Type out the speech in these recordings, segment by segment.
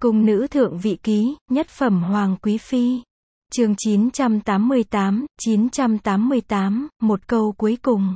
Cung nữ thượng vị ký, nhất phẩm hoàng quý phi. Chương 988, một câu cuối cùng.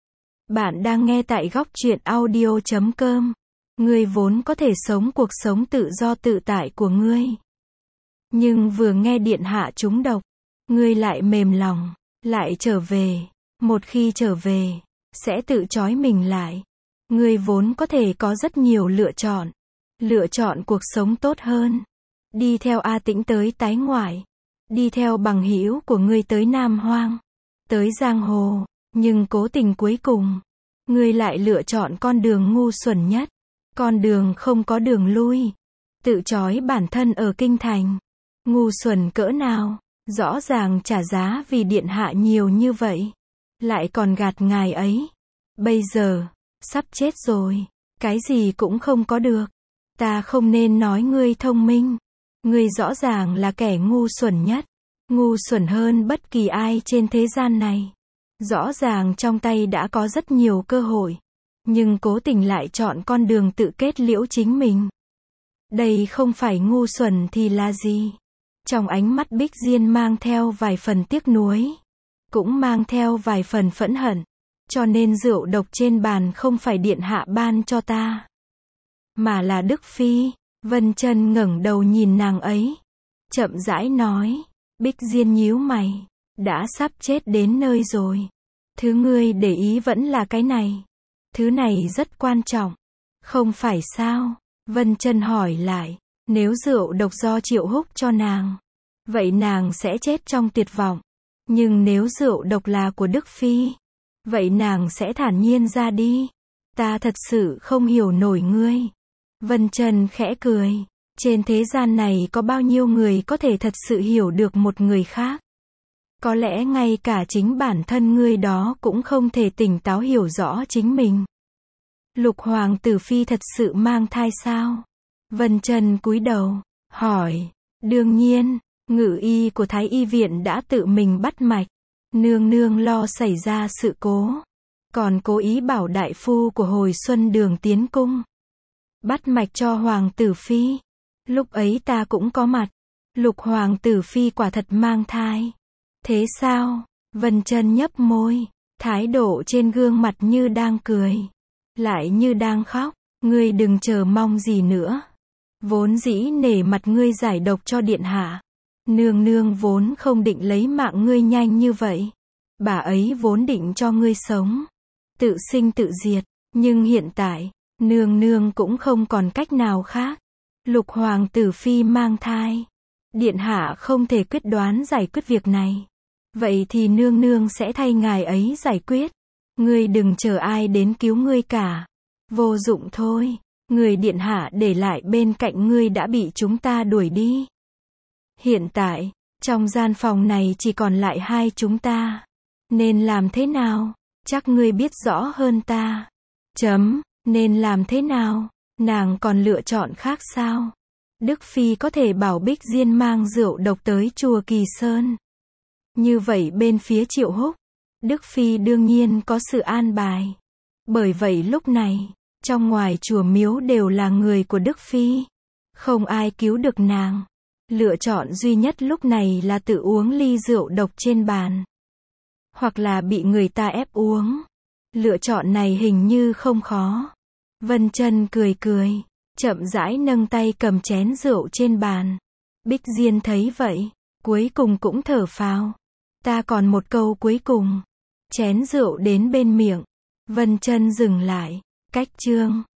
Bạn đang nghe tại góc truyện audio.com. Ngươi vốn có thể sống cuộc sống tự do tự tại của ngươi. Nhưng vừa nghe điện hạ trúng độc, ngươi lại mềm lòng, lại trở về. Một khi trở về, sẽ tự trói mình lại. Ngươi vốn có thể có rất nhiều lựa chọn. Lựa chọn cuộc sống tốt hơn. Đi theo A Tĩnh tới tái ngoại. Đi theo bằng hữu của ngươi tới Nam Hoang. Tới giang hồ. Nhưng cố tình cuối cùng, ngươi lại lựa chọn con đường ngu xuẩn nhất. Con đường không có đường lui. Tự trói bản thân ở kinh thành. Ngu xuẩn cỡ nào. Rõ ràng trả giá vì điện hạ nhiều như vậy. Lại còn gạt ngài ấy. Bây giờ, sắp chết rồi. Cái gì cũng không có được. Ta không nên nói ngươi thông minh. Ngươi rõ ràng là kẻ ngu xuẩn nhất. Ngu xuẩn hơn bất kỳ ai trên thế gian này. Rõ ràng trong tay đã có rất nhiều cơ hội. Nhưng cố tình lại chọn con đường tự kết liễu chính mình. Đây không phải ngu xuẩn thì là gì? Trong ánh mắt Bích Diên mang theo vài phần tiếc nuối. Cũng mang theo vài phần phẫn hận. Cho nên rượu độc trên bàn không phải điện hạ ban cho ta. Mà là Đức Phi. Vân Chân ngẩng đầu nhìn nàng ấy. Chậm rãi nói. Bích Diên nhíu mày. Đã sắp chết đến nơi rồi. Thứ ngươi để ý vẫn là cái này. Thứ này rất quan trọng. Không phải sao? Vân Chân hỏi lại. Nếu rượu độc do Triệu Húc cho nàng, vậy nàng sẽ chết trong tuyệt vọng. Nhưng nếu rượu độc là của Đức Phi, vậy nàng sẽ thản nhiên ra đi. Ta thật sự không hiểu nổi ngươi. Vân Chân khẽ cười. Trên thế gian này có bao nhiêu người có thể thật sự hiểu được một người khác. Có lẽ ngay cả chính bản thân ngươi đó cũng không thể tỉnh táo hiểu rõ chính mình. Lục hoàng tử phi thật sự mang thai sao? Vân Chân cúi đầu, hỏi. Đương nhiên, ngự y của Thái y viện đã tự mình bắt mạch. Nương nương lo xảy ra sự cố. Còn cố ý bảo đại phu của Hồi Xuân Đường tiến cung. Bắt mạch cho hoàng tử phi. Lúc ấy ta cũng có mặt. Lục hoàng tử phi quả thật mang thai. Thế sao? Vân Chân nhấp môi. Thái độ trên gương mặt như đang cười. Lại như đang khóc. Ngươi đừng chờ mong gì nữa. Vốn dĩ nể mặt ngươi giải độc cho điện hạ. Nương nương vốn không định lấy mạng ngươi nhanh như vậy. Bà ấy vốn định cho ngươi sống. Tự sinh tự diệt. Nhưng hiện tại, nương nương cũng không còn cách nào khác. Lục hoàng tử phi mang thai. Điện hạ không thể quyết đoán giải quyết việc này. Vậy thì nương nương sẽ thay ngài ấy giải quyết. Ngươi đừng chờ ai đến cứu ngươi cả. Vô dụng thôi. Người điện hạ để lại bên cạnh ngươi đã bị chúng ta đuổi đi. Hiện tại, trong gian phòng này chỉ còn lại hai chúng ta. Nên làm thế nào? Chắc ngươi biết rõ hơn ta. Nên làm thế nào? Nàng còn lựa chọn khác sao? Đức Phi có thể bảo Bích Diên mang rượu độc tới chùa Kỳ Sơn. Như vậy bên phía Triệu Húc, Đức Phi đương nhiên có sự an bài. Bởi vậy lúc này, trong ngoài chùa miếu đều là người của Đức Phi. Không ai cứu được nàng. Lựa chọn duy nhất lúc này là tự uống ly rượu độc trên bàn. Hoặc là bị người ta ép uống. Lựa chọn này hình như không khó. Vân Chân cười cười. Chậm rãi nâng tay cầm chén rượu trên bàn. Bích Diên thấy vậy. Cuối cùng cũng thở phào. Ta còn một câu cuối cùng. Chén rượu đến bên miệng. Vân Chân dừng lại. Cách chương